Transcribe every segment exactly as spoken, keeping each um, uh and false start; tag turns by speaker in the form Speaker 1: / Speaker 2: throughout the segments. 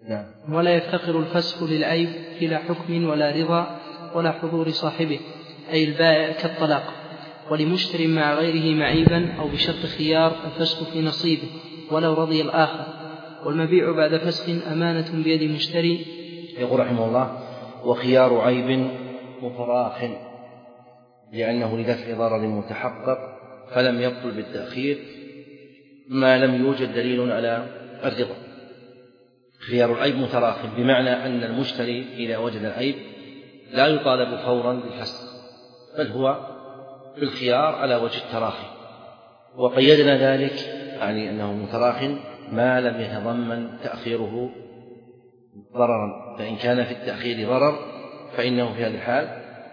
Speaker 1: نعم.
Speaker 2: ولا يفتقر الفسخ للعيب إلى حكم ولا رضا ولا حضور صاحبه، أي البائع كالطلاق، ولمشتر مع غيره معيبا أو بشرط خيار الفسخ في نصيبه ولو رضي الآخر، والمبيع بعد فسخ أمانة بيد مشتري.
Speaker 1: يقول رحمه الله: وخيار عيب متراخ، لأنه لدفع ضرر متحقق فلم يبطل بالتأخير ما لم يوجد دليل على الرضا. خيار العيب متراخ بمعنى أن المشتري إذا وجد العيب لا يطالب فورا بالفسخ، بل هو بالخيار على وجه التراخي، وقيدنا ذلك يعني أنه متراخ ما لم يتضمن تأخيره ضررا، فإن كان في التأخير ضرر فإنه في هذه الحال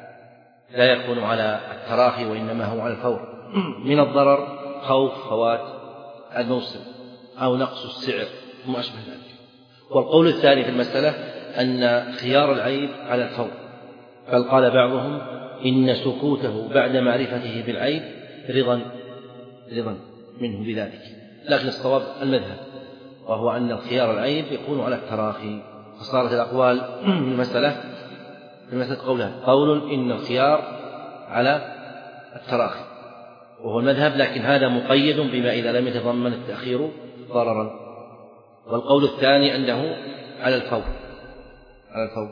Speaker 1: لا يكون على التراخي وإنما هو على الفور. من الضرر خوف فوات الموسم أو نقص السعر وما أشبه ذلك. والقول الثاني في المسألة أن خيار العيب على الفور، بل قال بعضهم إن سكوته بعد معرفته بالعيب رضا رضا منه بذلك، لكن الصواب المذهب، وهو أن خيار العيب يكون على التراخي. فصارت الأقوال في المسألة في مسألة قولان: قول إن الخيار على التراخي وهو المذهب، لكن هذا مقيد بما إذا لم يتضمن التأخير ضررا، والقول الثاني أنه على الفور على الفور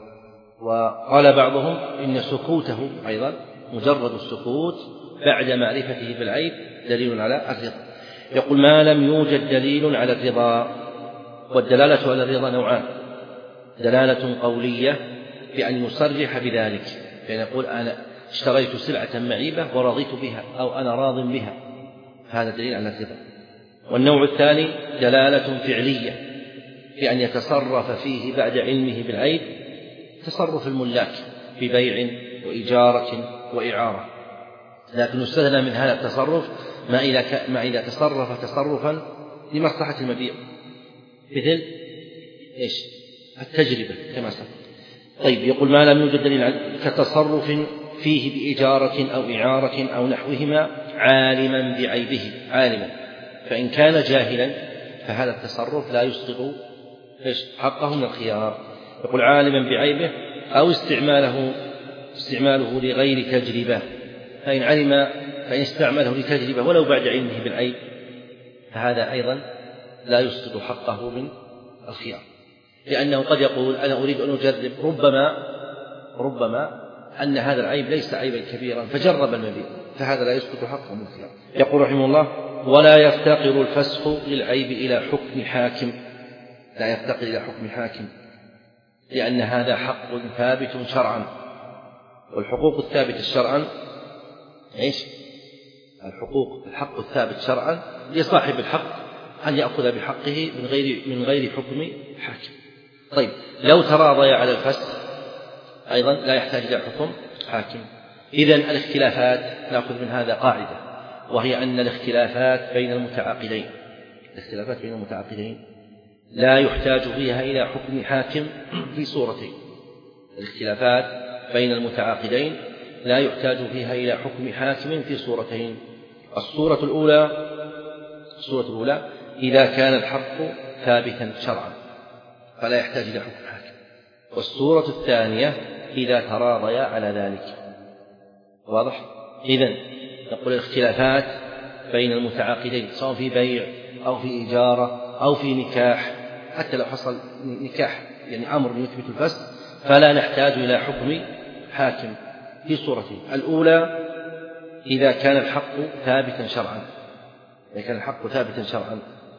Speaker 1: وقال بعضهم إن سكوته أيضا مجرد السكوت بعد معرفته بالعيب دليل على الرضا. يقول: ما لم يوجد دليل على الرضا. والدلالة على الرضا نوعان: دلالة قولية بأن يصرح بذلك، يعني يقول أنا اشتريت سلعة معيبة ورضيت بها أو أنا راض بها، هذا دليل على الرضا. والنوع الثاني دلالة فعلية بأن يتصرف فيه بعد علمه بالعيب تصرف الملاك ببيع وإجارة وإعارة، لكن استثنى من هذا التصرف ما إذا تصرف تصرفا لمصلحة المبيع، مثل إيش؟ التجربة كما سبق. طيب، يقول: ما لم يوجد دليل كتصرف فيه بإجارة أو إعارة أو نحوهما عالما بعيبه، عالما، فإن كان جاهلا فهذا التصرف لا يسقط حقه من الخيار. يقول: عالما بعيبه أو استعماله استعماله لغير تجربة، فإن علم فإن استعمله لتجربة ولو بعد علمه بالعيب فهذا أيضا لا يسقط حقه من الخيار، لأنه قد يقول: أنا أريد أن أجرب، ربما ربما أن هذا العيب ليس عيبا كبيرا فجرب المبيع، فهذا لا يسقط حقه من الخيار. يقول رحمه الله: ولا يفتقر الفسخ للعيب إلى حكم حاكم. لا يفتقر إلى حكم حاكم لأن هذا حق ثابت شرعا، والحقوق الثابتة شرعا إيش؟ الحقوق الحق الثابت شرعا لصاحب الحق أن يأخذ بحقه من غير من غير حكم حاكم. طيب، لو تراضي على الفسخ أيضا لا يحتاج إلى حكم حاكم. إذن الاختلافات نأخذ من هذا قاعدة، وهي أن الاختلافات بين المتعاقدين الاختلافات بين المتعاقدين لا يحتاج فيها إلى حكم حاكم في صورتين. الاختلافات بين المتعاقدين لا يحتاج فيها إلى حكم حاكم في صورتين: الصورة الأولى الصورة الأولى إذا كان الحق ثابتا شرعا فلا يحتاج إلى حكم حاكم، والصورة الثانية إذا تراضيا على ذلك. واضح؟ إذن نقول الاختلافات بين المتعاقدين سواء في بيع أو في إجارة أو في نكاح، حتى لو حصل نكاح يعني أمر يثبت الفسخ فلا نحتاج إلى حكم حاكم في صورتين: الأولى إذا كان الحق ثابتا شرعا إذا كان الحق ثابتا شرعا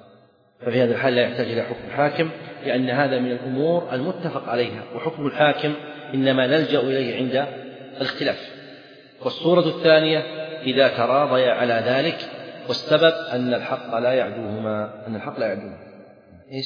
Speaker 1: ففي هذا الحال لا يحتاج إلى حكم حاكم، لأن هذا من الأمور المتفق عليها، وحكم الحاكم إنما نلجأ إليه عند الاختلاف. والصورة الثانية إذا تراضيا على ذلك، والسبب أن الحق لا يعدوهما أن الحق لا يعدوهما إيش؟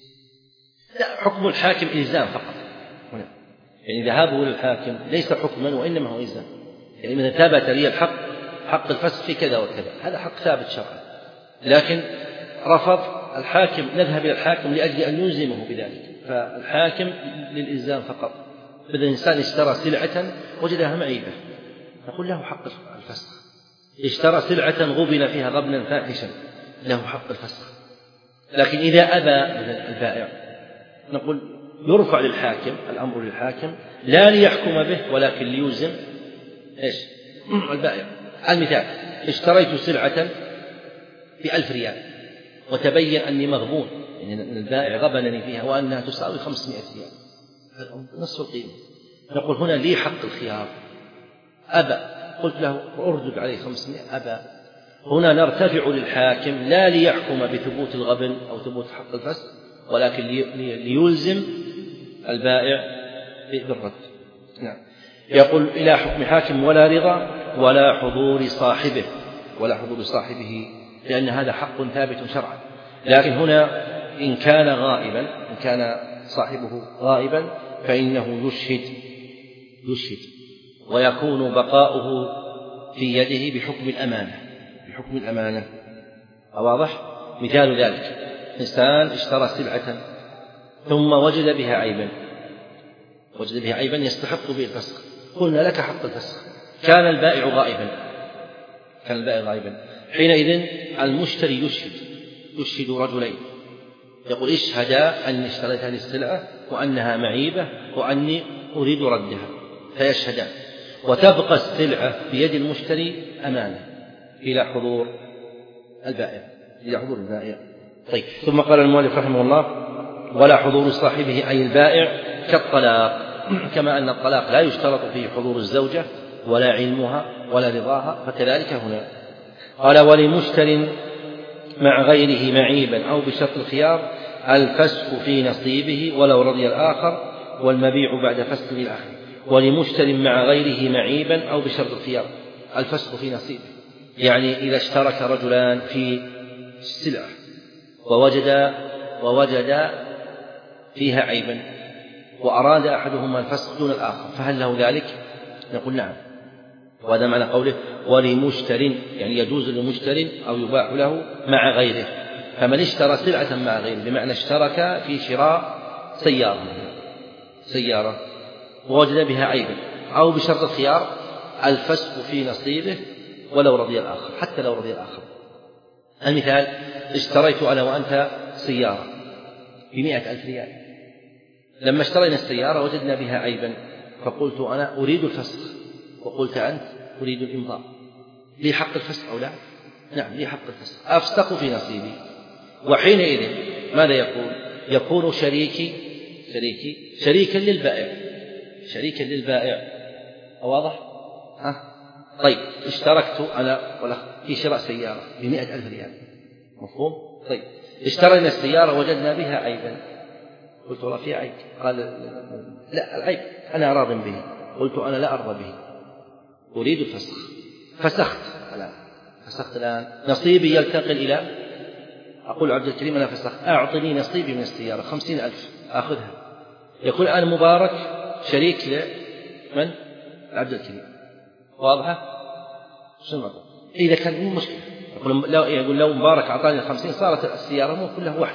Speaker 1: لا، حكم الحاكم إلزام فقط هنا، يعني ذهابه للحاكم ليس حكما وإنما هو إلزام. يعني إذا ثبت لي الحق حق الفسخ في كذا وكذا، هذا حق ثابت شرعا، لكن رفض الحاكم، نذهب إلى الحاكم لأجل أن يلزمه بذلك، فالحاكم للإلزام فقط. بدل الإنسان اشترى سلعة وجدها معيبة نقول له حق الفسخ، اشترى سلعة غبن فيها غبنا فاحشا له حق الفسخ. لكن إذا أبى البائع نقول يرفع للحاكم، الأمر للحاكم لا ليحكم به ولكن ليلزم إيش؟ البائع. المثال: اشتريت سلعة بألف ريال وتبين أني مغبون، يعني البائع غبنني فيها وأنها تساوي خمسمائة ريال، نصف القيمة. نقول هنا لي حق الخيار، أبى، قلت له أردد عليه خمسمائة، أبى. هنا نرتفع للحاكم لا ليحكم بثبوت الغبن أو ثبوت حق الفسخ ولكن ليلزم البائع بالرد. نعم. يقول إلى حكم حاكم ولا رضا ولا حضور صاحبه، ولا حضور صاحبه لأن هذا حق ثابت شرعا. لكن هنا إن كان غائبا، إن كان صاحبه غائبا فإنه يشهد يشهد ويكون بقاؤه في يده بحكم الأمانة، بحكم الأمانة. واضح؟ مثال ذلك: إنسان اشترى سلعة ثم وجد بها عيبا، وجد بها عيبا يستحق به الفسخ، قلنا لك حق الفسخ، كان البائع غائبا، كان البائع غائبا حينئذ المشتري يشهد يشهد رجلين، يقول: اشهدا أني اشتريت هذه السلعة وأنها معيبة وأني أريد ردها، فيشهدان، وتبقى السلعة بيد المشتري أمانة إلى حضور البائع، إلى حضور البائع. طيب، ثم قال المؤلف رحمه الله: ولا حضور صاحبه أي البائع كالطلاق، كما أن الطلاق لا يشترط فيه حضور الزوجة ولا علمها ولا رضاها، فكذلك هنا. قال: ولمشتر مع غيره معيبا أو بشرط الخيار الفسخ في نصيبه ولو رضي الآخر، والمبيع بعد فسخ الآخر. ولمشتر مع غيره معيبا أو بشرط الخيار الفسخ في نصيبه، يعني إذا اشترك رجلان في سلعة ووجد ووجد فيها عيبا وأراد أحدهما الفسخ دون الآخر، فهل له ذلك؟ نقول نعم. وهذا معنى قوله ولمشتر، يعني يجوز للمشتر أو يباح له مع غيره. فمن اشترى سلعة مع غيره بمعنى اشترك في شراء سيارة سيارة ووجد بها عيبا أو بشرط الخيار الفسخ في نصيبه ولو رضي الآخر، حتى لو رضي الآخر. المثال: اشتريت أنا وأنت سيارة بمئة ألف ريال، لما اشترينا السيارة وجدنا بها عيبا، فقلت أنا أريد الفسخ وقلت أنت أريد الإمضاء، لي حق الفسخ أو لا؟ نعم، لي حق الفسخ، أفسخ في نصيبي. وحينئذ ماذا يقول؟ يكون شريكي شريكي شريكا للبائع، شريكا للبائع. واضح؟ ها؟ طيب، اشتركت أنا والأخ في شراء سيارة بمئة ألف ريال، مفهوم؟ طيب، اشترينا السيارة وجدنا بها عيبا، قلت والله في عيب، قال لا، العيب أنا راض به، قلت أنا لا أرضى به، أريد الفسخ، فسخت الآن فسخت الآن نصيبي يلتقل إلى، أقول عبد الكريم أنا فسخت، أعطني نصيبي من السيارة خمسين ألف أخذها. يقول أنا مبارك شريك لمن؟ عبد الكريم. واضحة؟ شنو إذا كان مو مشكلة، يقول لو يقول لو مبارك أعطاني الخمسين صارت السيارة مو كلها واحد،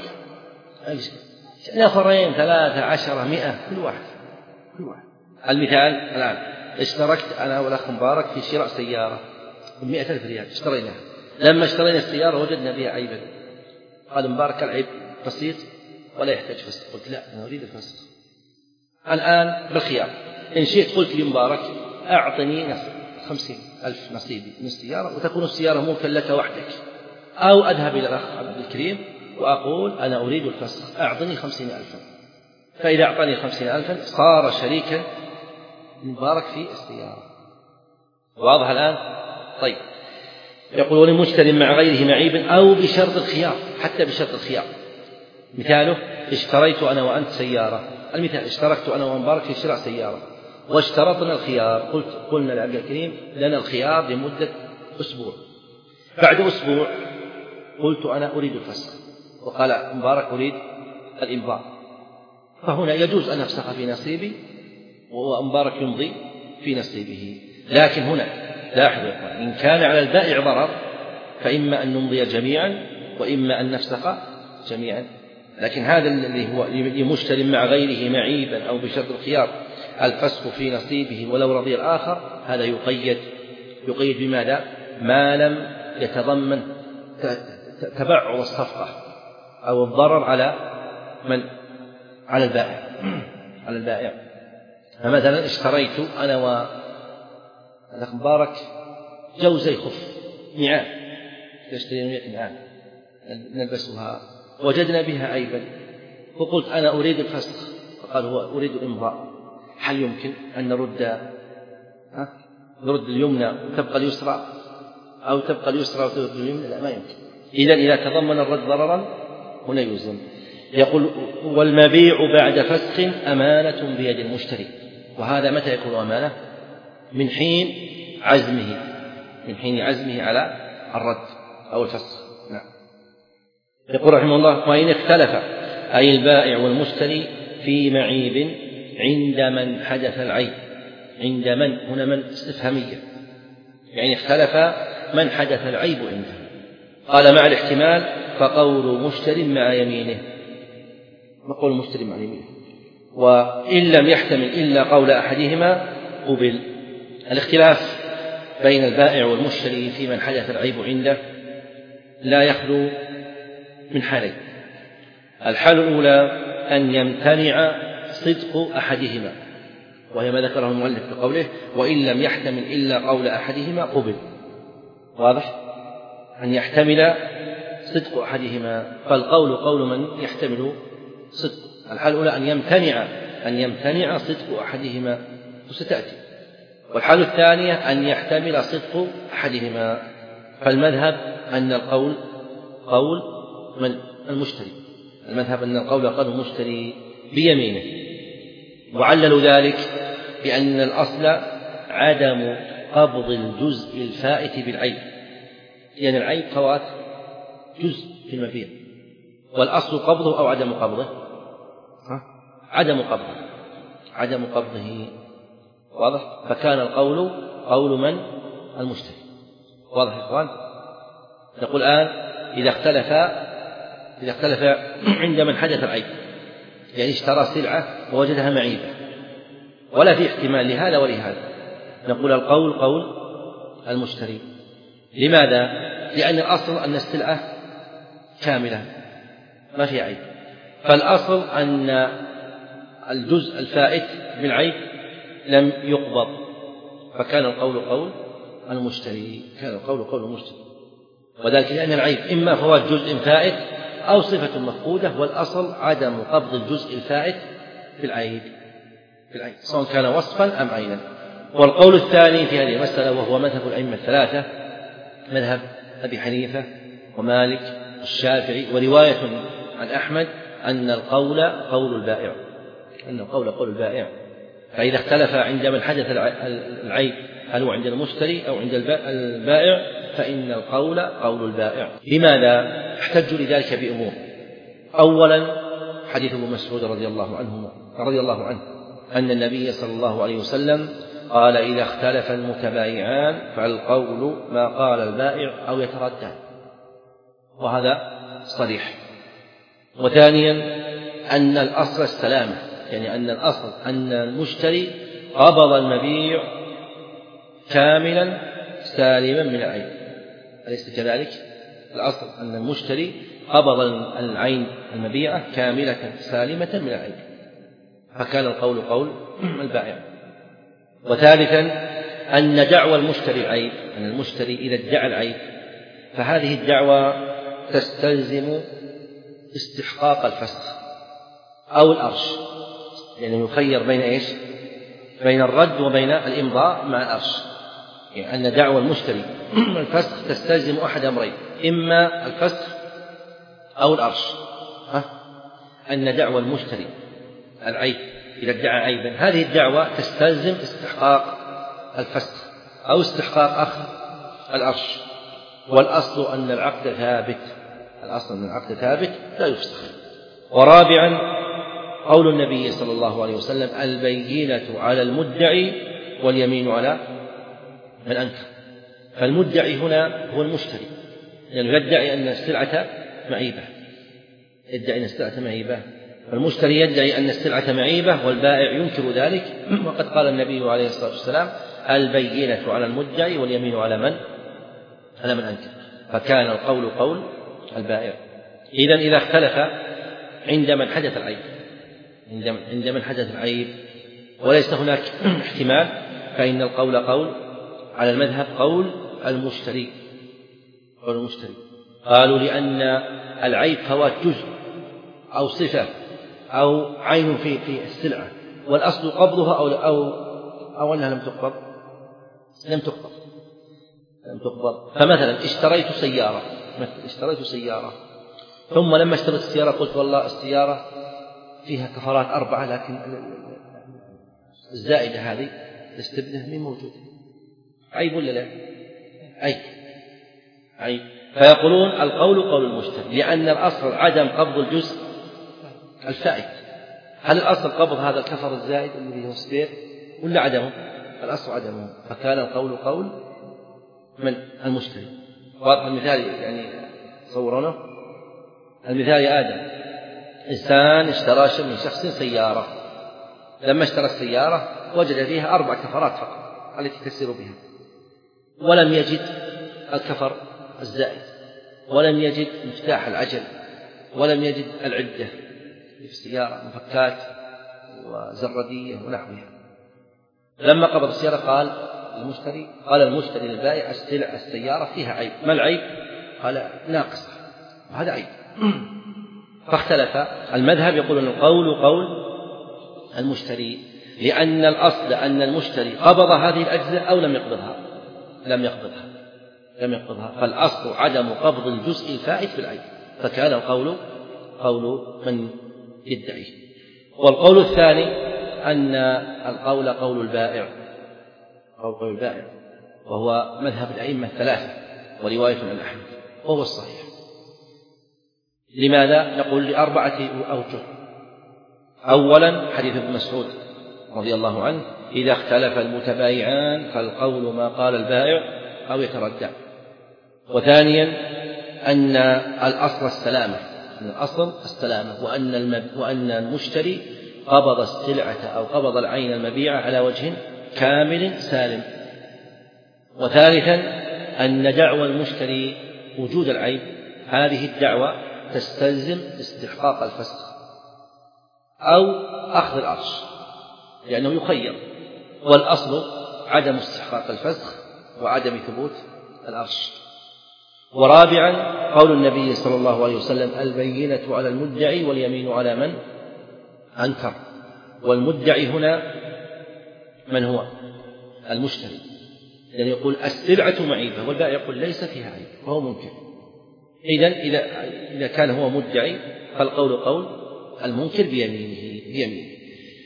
Speaker 1: نفرين ثلاثة عشرة مئة كل واحد كل واحد. المثال الآن: اشتركت أنا والأخ مبارك في شراء سيارة بمئة ألف ريال، اشتريناها، لما اشترينا السيارة وجدنا بها عيبا، قال مبارك العيب بسيط ولا يحتاج فسخ، قلت لا، أنا أريد الفسخ. الآن بالخيار، إن شئت قلت لمبارك أعطني خمسين ألف نصيبي من السيارة وتكون السيارة ملكا لك وحدك، أو أذهب إلى الأخ عبد الكريم وأقول أنا أريد الفسخ، أعطني خمسين ألفا. فإذا أعطاني خمسين ألفا صار شريكا مبارك في السيارة. واضح الآن؟ طيب، يقول ولمشتر مع غيره معيب أو بشرط الخيار، حتى بشرط الخيار. مثاله: اشتريت أنا وأنت سيارة، المثال: اشتركت أنا ومبارك في شراء سيارة واشترطنا الخيار، قلت قلنا لعبد الكريم لنا الخيار لمدة أسبوع، بعد أسبوع قلت أنا أريد الفسخ، وقال مبارك أريد الإمضاء، فهنا يجوز أن أفسخ في نصيبي ومبارك يمضي في نصيبه. لكن هنا لاحظوا إن كان على البائع ضرر فإما أن نمضي جميعا وإما أن نفسخ جميعا. لكن هذا اللي هو لمشتر مع غيره معيبا أو بشرط الخيار الفسخ في نصيبه ولو رضي الآخر، هذا يقيد يقيد بماذا؟ ما لم يتضمن تبعض الصفقة أو الضرر على من؟ على البائع على البائع فمثلا اشتريت أنا والأخ مبارك جوزي خف نعال، تشتري نعال نلبسها، وجدنا بها عيبا فقلت أنا أريد الفسخ، فقال هو أريد الإمضاء، هل يمكن أن نرد ها؟ نرد اليمنى وتبقى اليسرى أو تبقى اليسرى وترد اليمنى؟ لا، ما يمكن. إذن إذا تضمن الرد ضررا هنا يلزم. يقول والمبيع بعد فسخ أمانة بيد المشتري، وهذا متى يكون أمانة؟ من حين عزمه من حين عزمه على الرد أو الفسخ. نعم. يقول رحمه الله وإن اختلف أي البائع والمشتري في معيب عند من حدث العيب. عند من هنا من استفهامية، يعني اختلف من حدث العيب عنده. قال مع الاحتمال فقول مشتري مع يمينه، نقول مشتري مع يمينه، وإن لم يحتمل إلا قول أحدهما قبل. الاختلاف بين البائع والمشتري في من حدث العيب عنده لا يخلو من حالين. الحالة الأولى أن يمتنع صدق أحدهما، وهي ما ذكره المؤلف بقوله وإن لم يحتمل إلا قول أحدهما قبل. واضح؟ أن يحتمل صدق أحدهما، فالقول قول من يحتمل صدق. الحالة الأولى أن يمتنع أن يمتنع صدق أحدهما وستأتي. والحالة الثانية أن يحتمل صدق أحدهما، فالمذهب أن القول قول من المشتري المذهب أن القول قول المشتري بيمينه، وعللوا ذلك بأن الأصل عدم قبض الجزء الفائت بالعيب، يعني العيب فوات جزء في المبيع، والأصل قبضه أو عدم قبضه؟ عدم قبضه عدم قبضه واضح؟ فكان القول قول من المشتري. واضح يا إخوان؟ نقول الآن إذا اختلف إذا اختلف عند من حدث العيب، يعني اشترى سلعة ووجدها معيبة ولا في احتمال لهذا ولهذا، نقول القول قول المشتري. لماذا؟ لأن الأصل أن السلعة كاملة ما في عيب، فالأصل أن الجزء الفائت بالعيب لم يقبض، فكان القول قول المشتري كان القول قول المشتري وذلك لأن العيب إما فوات جزء فائت أو صفة مفقودة، والأصل عدم قبض الجزء الفائت في العيب في العيب سواء كان وصفا أم عينا. والقول الثاني في هذه المسألة وهو مذهب الأئمة الثلاثة، مذهب أبي حنيفة ومالك والشافعي ورواية عن أحمد، أن القول قول البائع أن القول قول البائع. فإذا اختلف عند من حدث العيب هل هو عند المشتري أو عند البائع فإن القول قول البائع. لماذا؟ احتجوا لذلك بأمور. أولا حديث ابن مسعود رضي الله عنه رضي الله عنه أن النبي صلى الله عليه وسلم قال إذا اختلف المتبايعان فالقول ما قال البائع أو يتردد، وهذا صريح. وثانيا أن الأصل السلامة، يعني أن الأصل أن المشتري قبض المبيع كاملا سالما من العيب، أليس كذلك؟ الأصل أن المشتري قبض العين المبيعة كاملة سالمة من العيب، فكان القول قول البائع. وثالثا أن دعوى المشتري العيب، أن المشتري إذا ادعى العيب فهذه الدعوى تستلزم استحقاق الفسخ أو الأرش، يعني يخير بين إيش؟ بين الرد وبين الإمضاء مع الأرش، يعني أن دعوى المشتري الفسخ تستلزم أحد أمرين، إما الفسخ أو الأرش. ها؟ أن دعوى المشتري العيب إذا ادعى عيبا هذه الدعوة تستلزم استحقاق الفسخ أو استحقاق أخذ الأرش، والأصل أن العقد ثابت الأصل أن العقد ثابت لا يفسخ. ورابعا قول النبي صلى الله عليه وسلم البينة على المدعي واليمين على من أنكر، فالمدعي هنا هو المشتري، لأنه يعني يدعي أن السلعة معيبة يدعي أن السلعة معيبة فالمشتري يدعي أن السلعة معيبة والبائع ينكر ذلك، وقد قال النبي عليه الصلاة والسلام البينة على المدعي واليمين على من على من أنكر، فكان القول قول البائع. إذن إذا اختلف عند من حدث العيب عند من حدث العيب وليس هناك احتمال، فإن القول قول على المذهب قول المشتري قول المشتري قالوا لأن العيب فوات جزء أو صفة أو عين في في السلعة، والأصل قبضها أو أو أو أنها لم تقبض لم تقبض لم تقبض فمثلا اشتريت سيارة مثلا اشتريت سيارة ثم لما اشتريت السيارة قلت والله السيارة فيها كفرات أربعة، لكن الزائدة هذه الاستبناء من موجود، عيب ولا لا؟ عيب عيب. فيقولون القول قول المشتري، لأن الأصل عدم قبض الجزء الفائت. هل الأصل قبض هذا الكفر الزائد الذي هو السبير ولا عدمه؟ الأصل عدمه، فكان القول قول من المشتري. واضح المثال يعني تصورونه؟ المثال يا آدم، إنسان اشترى من شخص سيارة، لما اشترى السيارة وجد فيها أربع كفرات فقط التي تسير بها، ولم يجد الكفر الزائد، ولم يجد مفتاح العجل، ولم يجد العدة في السيارة مفكات وزردية ونحوها. لما قبض السيارة قال المشتري قال المشتري للبائع السيارة فيها عيب. ما العيب؟ قال ناقصة، وهذا عيب. فاختلف. المذهب يقول أن القول قول المشتري، لأن الأصل أن المشتري قبض هذه الأجزاء أو لم يقبضها لم يقبضها لم يقبضها فالأصل عدم قبض الجزء الفائت في العيب، فكان القول قول من يدعي. والقول الثاني أن القول قول البائع قول قول البائع وهو مذهب الأئمة الثلاثة ورواية عن أحمد، وهو الصحيح. لماذا؟ نقول لأربعة أوجه. أولا حديث ابن مسعود رضي الله عنه: إذا اختلف المتبايعان فالقول ما قال البائع أو يتردع. وثانيا أن الأصل السلامة، أن الأصل السلامة وأن, المب... وأن المشتري قبض السلعة أو قبض العين المبيعة على وجه كامل سالم. وثالثا أن دعوى المشتري وجود العيب هذه الدعوة تستلزم استحقاق الفسخ أو أخذ العرش، لأنه يخير، والأصل عدم استحقاق الفسخ وعدم ثبوت العرش. ورابعا قول النبي صلى الله عليه وسلم: البينة على المدعي واليمين على من أنكر. والمدعي هنا من هو؟ المشتري، لأنه يقول السلعة معيبة والبائع يقول ليس فيها عيب وهو منكر. إذن إذا إذا كان هو مدعي فالقول قول المنكر بيمينه بيمينه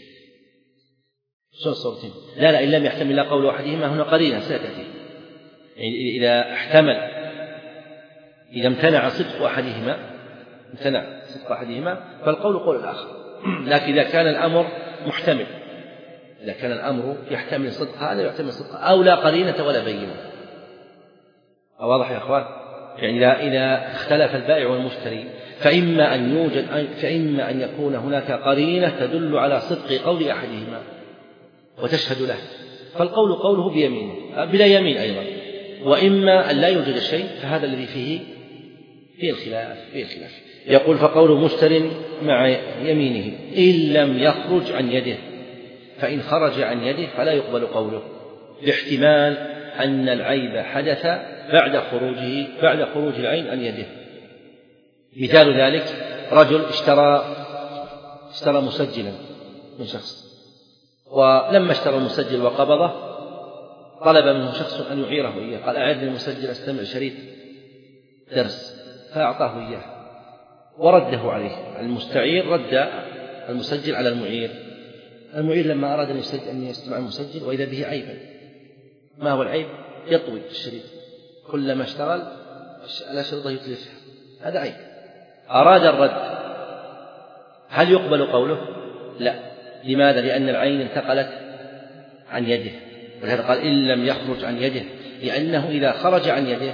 Speaker 1: شو الصورتين؟ لا لا إن لم يحتمل قول أحدهما هنا قرينة ستأتي. يعني إذا احتمل إذا امتنع صدق أحدهما امتنع صدق أحدهما فالقول قول الآخر. لكن إذا كان الأمر محتمل، إذا كان الأمر يحتمل صدق هذا يحتمل صدق أو لا قرينة ولا بينة. واضح يا أخوان؟ يعني إذا إذا اختلف البائع والمشتري فإما أن يوجد فإما أن يكون هناك قرينة تدل على صدق قول أحدهما وتشهد له فالقول قوله بيمينه بلا يمين أيضا، وإما أن لا يوجد شيء فهذا الذي فيه فيه الخلاف فيه الخلاف. يقول: فقول مشتر مع يمينه إن لم يخرج عن يده، فإن خرج عن يده فلا يقبل قوله، لاحتمال أن العيب حدث بعد خروجه بعد خروج العين عن يده. مثال ذلك: رجل اشترى اشترى مسجلا من شخص، ولما اشترى المسجل وقبضه طلب منه شخص أن يعيره إياه، قال: أعد لي المسجل أستمع شريط درس، فأعطاه إياه ورده عليه. المستعير رد المسجل على المعير. المعير لما أراد أن يستمع المسجل وإذا به عيبا. ما هو العيب؟ يطوي الشريط، كلما اشتغل الأشرطة يتلفها، هذا عيب. أراد الرد، هل يقبل قوله؟ لا. لماذا؟ لأن العين انتقلت عن يده، ولهذا قال إن لم يخرج عن يده، لأنه إذا خرج عن يده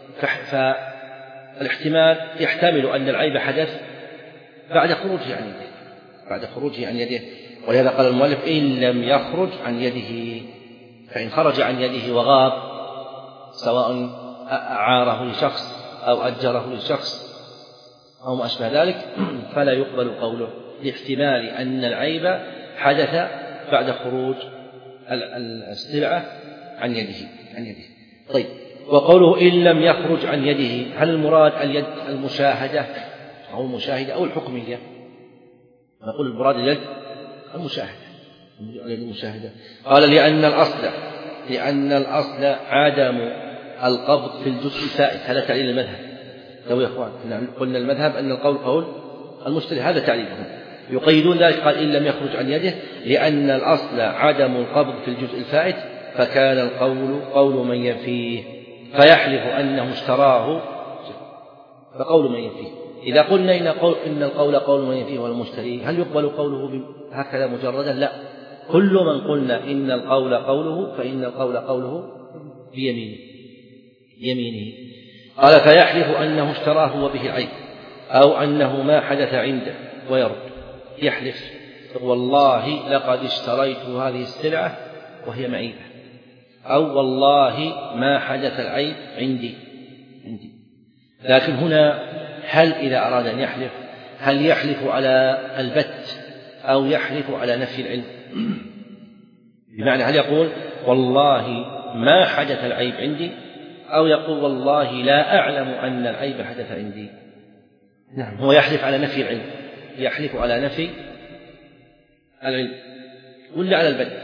Speaker 1: فالاحتمال يحتمل أن العيب حدث بعد خروجه عن يده بعد خروجه عن يده ولهذا قال المؤلف إن لم يخرج عن يده. فإن خرج عن يده وغاب، سواء أعاره لشخص أو أجره لشخص أو ما أشبه ذلك، فلا يقبل قوله. لاحتمال أن العيب حدث بعد خروج السلعة عن يده عن يده. طيب، وقوله إن لم يخرج عن يده، هل المراد اليد المشاهدة أو المشاهدة أو الحكمية؟ نقول المراد اليد المشاهدة اليد المشاهدة. قال لأن الأصل لأن الأصل عدم القبض في الجزء الفائت. هذا تعليل المذهب. لو يا إخوان قلنا المذهب أن القول قول المشتري، هذا تعليلهم. يقيدون ذلك، قال إن لم يخرج عن يده لأن الأصل عدم القبض في الجزء الفائت، فكان القول قول من ينفيه، فيحلف أنه اشتراه فقول من ينفيه. إذا قلنا إن, قول إن القول قول من ينفيه والمشتري، هل يقبل قوله هكذا مجردا؟ لا، كل من قلنا إن القول قوله فإن القول قوله بيمينه يمينه. قال فيحلف أنه اشتراه وبه العيب، أو أنه ما حدث عنده ويرد. يحلف والله لقد اشتريت هذه السلعة وهي معيبة، أو والله ما حدث العيب عندي عندي لكن هنا هل إذا أراد أن يحلف هل يحلف على البت أو يحلف على نفي العلم؟ بمعنى هل يقول والله ما حدث العيب عندي، أو يقول والله لا أعلم أن العيب حدث عندي؟ نعم، هو يحلف على نفي العلم، يحلف على نفي العلم ولا على البت؟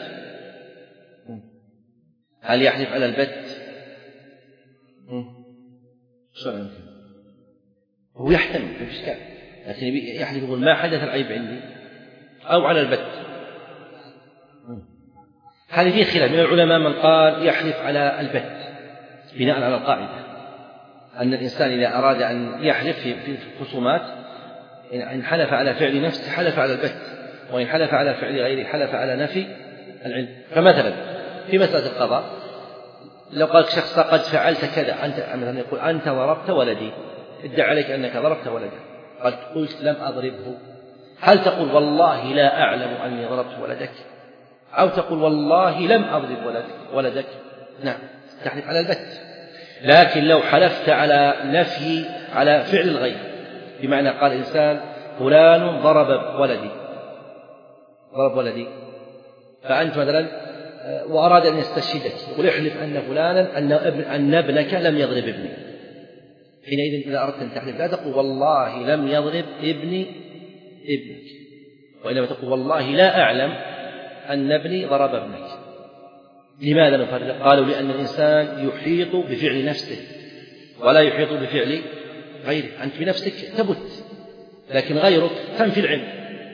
Speaker 1: هل يحلف على البت؟ شو هو يحتمل في إشكال، لكن يحلف يقول ما حدث العيب عندي، أو على البت. هذه فيه خلاف من العلماء، من قال يحلف على البت بناء على القاعدة أن الإنسان إذا أراد أن يحلف في الخصومات إن حلف على فعل نفسه حلف على البت، وإن حلف على فعل غيره حلف على نفي العلم. فمثلا في مسألة القضاء لو قال شخص قد فعلت كذا، أنت مثلا يقول أنت ضربت ولدي، ادعى عليك أنك ضربت ولدك، قد قلت لم أضربه، هل تقول والله لا أعلم أني ضربت ولدك، أو تقول والله لم أضرب ولدك ولدك؟ نعم، تحلف على البت. لكن لو حلفت على نفي على فعل الغير، بمعنى قال إنسان فلان ضرب ولدي ضرب ولدي فأنت مثلا وأراد أن يستشهدك، يقول احلف أن فلانا أن ابنك لم يضرب ابني، حينئذ إذا أردت أن تحلف لا تقول والله لم يضرب ابني ابنك، وإنما تقول والله لا أعلم أن ابني ضرب ابنك. لماذا نفرق؟ قالوا لأن الإنسان يحيط بفعل نفسه ولا يحيط بفعل غيره. أنت بنفسك تبت، لكن غيرك تنفي العلم.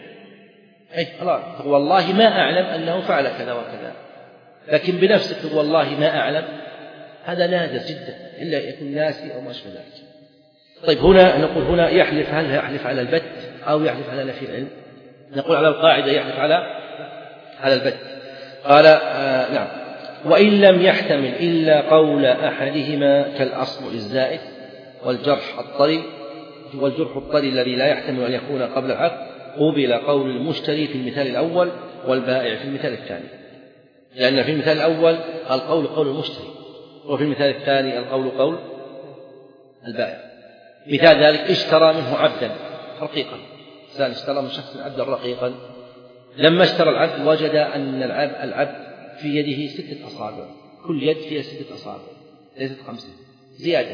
Speaker 1: أي الله تقول والله ما أعلم أنه فعل كذا وكذا، لكن بنفسك تقول والله ما أعلم، هذا نادر جدا إلا يكون ناسي أو ما أشبه ذلك. طيب هنا نقول هنا يحلف، هل يحلف على البت أو يحلف على نفي العلم؟ نقول على القاعدة يحلف على على البت. قال آه نعم، وإن لم يحتمل إلا قول أحدهما كالأصل الزائد والجرح الطري والجرح الطري الذي لا يحتمل أن يكون قبل العقد، قبل قول المشتري في المثال الأول والبائع في المثال الثاني، لأن في المثال الأول القول قول المشتري، وفي المثال الثاني القول قول البائع. مثال ذلك اشترى منه عبدا رقيقا، إنسان اشترى من شخص عبدا رقيقا، لما اشترى العبد وجد أن العبد, العبد في يده ستة أصابع، كل يد فيها ستة أصابع ليست خمسة، زيادة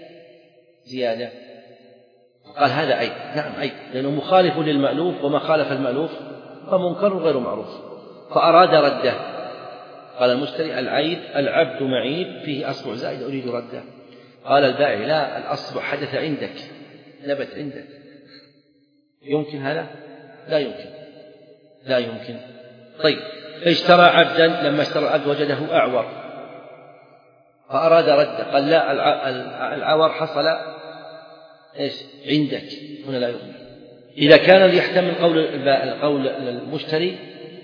Speaker 1: زيادة قال هذا عيب. نعم عيب، لأنه مخالف للمألوف، وما خالف المألوف فمنكر غير معروف، فأراد رده. قال المشتري العيب العبد معيب فيه أصبع زائد أريد رده. قال البائع لا، الأصبع حدث عندك، نبت عندك. يمكن هذا؟ لا يمكن لا يمكن. طيب اشترى عبدا، لما اشترى العبد وجده أعور فأراد رده، قال لا، العور حصل إيش عندك، هنا لا يقبل. إذا كان يحتمل قول قول المشتري،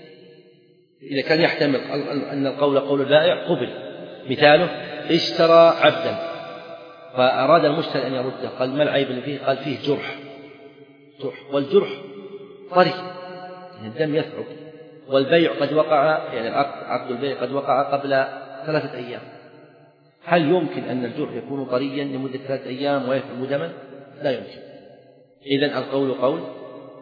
Speaker 1: إذا كان يحتمل أن القول قول البائع قبل. مثاله اشترى عبدا فأراد المشتري أن يرده، قال ما العيب اللي فيه؟ قال فيه جرح جرح والجرح طري، يعني الدم يثعب، والبيع قد وقع، يعني عقد البيع قد وقع قبل ثلاثة أيام، هل يمكن أن الجرح يكون طريا لمدة ثلاثة أيام ويثعب دما؟ لا يمكن. إذن القول قول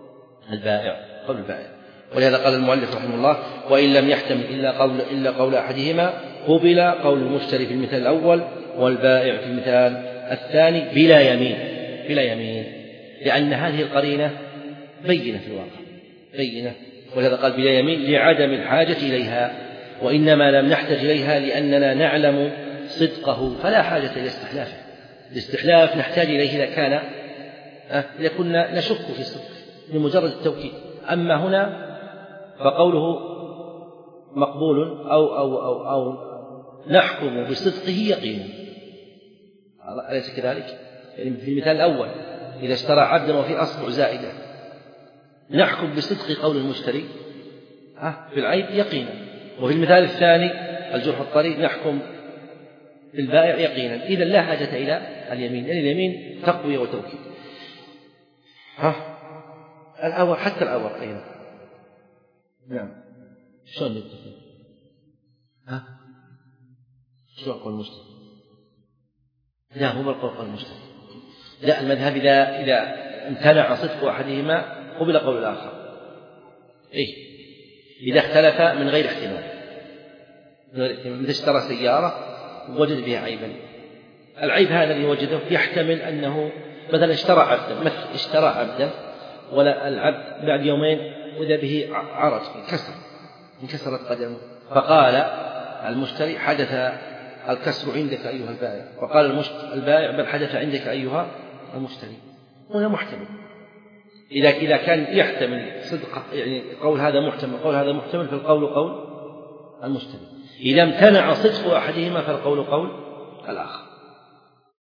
Speaker 1: البائع قول البائع. ولهذا قال المؤلف رحمه الله: وإن لم يحتمل إلا قول إلا قول أحدهما قبل قول المشتري في المثال الأول والبائع في المثال الثاني بلا يمين بلا يمين لأن هذه القرينة بينة في الواقع بينة. ولهذا قال بلا يمين لعدم الحاجة إليها، وإنما لم نحتج إليها لأننا نعلم صدقه فلا حاجة إلى استحلافه. الاستحلاف نحتاج إليه إذا كان إذا كنا نشك في الصدق لمجرد التوكيد. أما هنا فقوله مقبول أو, أو, أو, أو نحكم بصدقه يقينا، أليس كذلك؟ يعني في المثال الأول إذا اشترى عبدا وفي أصبع زائدة نحكم بصدق قول المشتري في العيب يقينا، وفي المثال الثاني الجرح الطري نحكم بالبائع يقينا. إذا لا حاجة إلى اليمين، لأن يعني اليمين تقوية وتوكيد. ها الأول حتى الأول أيضا نعم شلون يتفق؟ ها شو قول المشتري؟ لا هو القول قول المشتري. لا المذهب إذا إذا امتنع صدق أحدهما قبل قول الآخر. إيه إذا اختلف من غير احتمال مثل اشترى سيارة ووجد بها عيبا، العيب هذا اللي وجده يحتمل أنه مثلا اشترى عبدا مثل اشترى عبدا ولا العبد بعد يومين وإذا به عرج انكسر انكسرت قدمه، فقال المشتري حدث الكسر عندك أيها البائع، وقال البائع بل حدث عندك أيها المشتري. هنا محتمل إذا إذا كان يحتمل صدق يعني قول هذا محتمل قول هذا محتمل فالقول قول المشتري. إذا امتنع صدق أحدهما فالقول قول الآخر.